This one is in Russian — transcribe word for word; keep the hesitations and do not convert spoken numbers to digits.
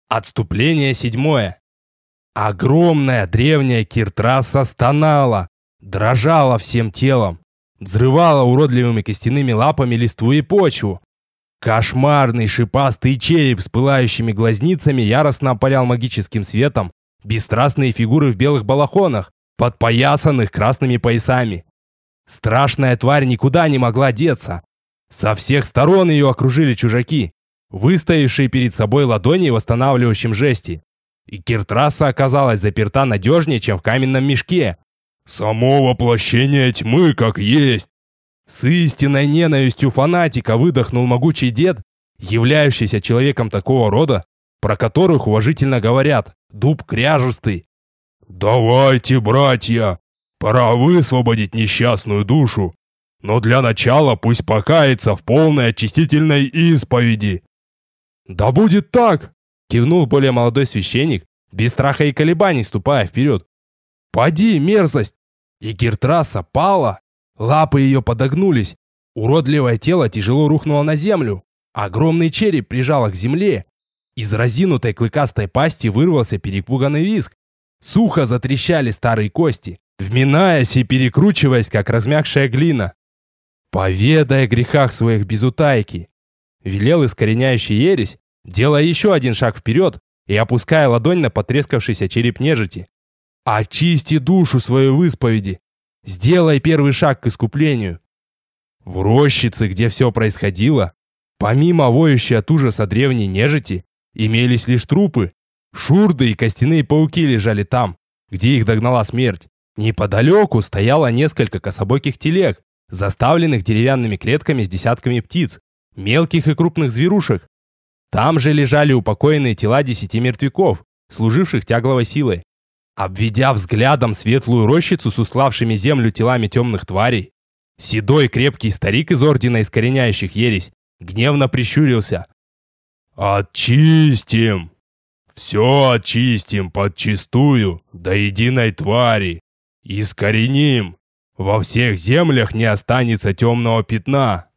Отступление седьмое. Огромная древняя киртраса стонала, дрожала всем телом, взрывала уродливыми костяными лапами листву и почву. Кошмарный шипастый череп с пылающими глазницами яростно опалял магическим светом бесстрастные фигуры в белых балахонах, подпоясанных красными поясами. Страшная тварь никуда не могла деться. Со всех сторон ее окружили чужаки, выставившие перед собой ладони в восстанавливающем жесте. И киртраса оказалась заперта надежнее, чем в каменном мешке. «Само воплощение тьмы как есть!» С истинной ненавистью фанатика выдохнул могучий дед, являющийся человеком такого рода, про которых уважительно говорят «дуб кряжестый». «Давайте, братья, пора высвободить несчастную душу, но для начала пусть покается в полной очистительной исповеди». «Да будет так!» — кивнул более молодой священник, без страха и колебаний ступая вперед. «Поди, мерзость!» И киртраса пала. Лапы ее подогнулись. Уродливое тело тяжело рухнуло на землю. Огромный череп прижало к земле. Из разинутой клыкастой пасти вырвался перепуганный визг. Сухо затрещали старые кости, вминаясь и перекручиваясь, как размягшая глина. «Поведай о грехах своих без утайки!» Велел искореняющий ересь, делая еще один шаг вперед и опуская ладонь на потрескавшийся череп нежити. «Очисти душу свою в исповеди! Сделай первый шаг к искуплению!» В рощице, где все происходило, помимо воющей от ужаса древней нежити, имелись лишь трупы. Шурды и костяные пауки лежали там, где их догнала смерть. Неподалеку стояло несколько кособоких телег, заставленных деревянными клетками с десятками птиц, мелких и крупных зверушек. Там же лежали упокоенные тела десяти мертвяков, служивших тягловой силой. Обведя взглядом светлую рощицу с устлавшими землю телами темных тварей, седой крепкий старик из ордена искореняющих ересь гневно прищурился. «Очистим! Все очистим подчистую, до единой твари! Искореним! Во всех землях не останется темного пятна!»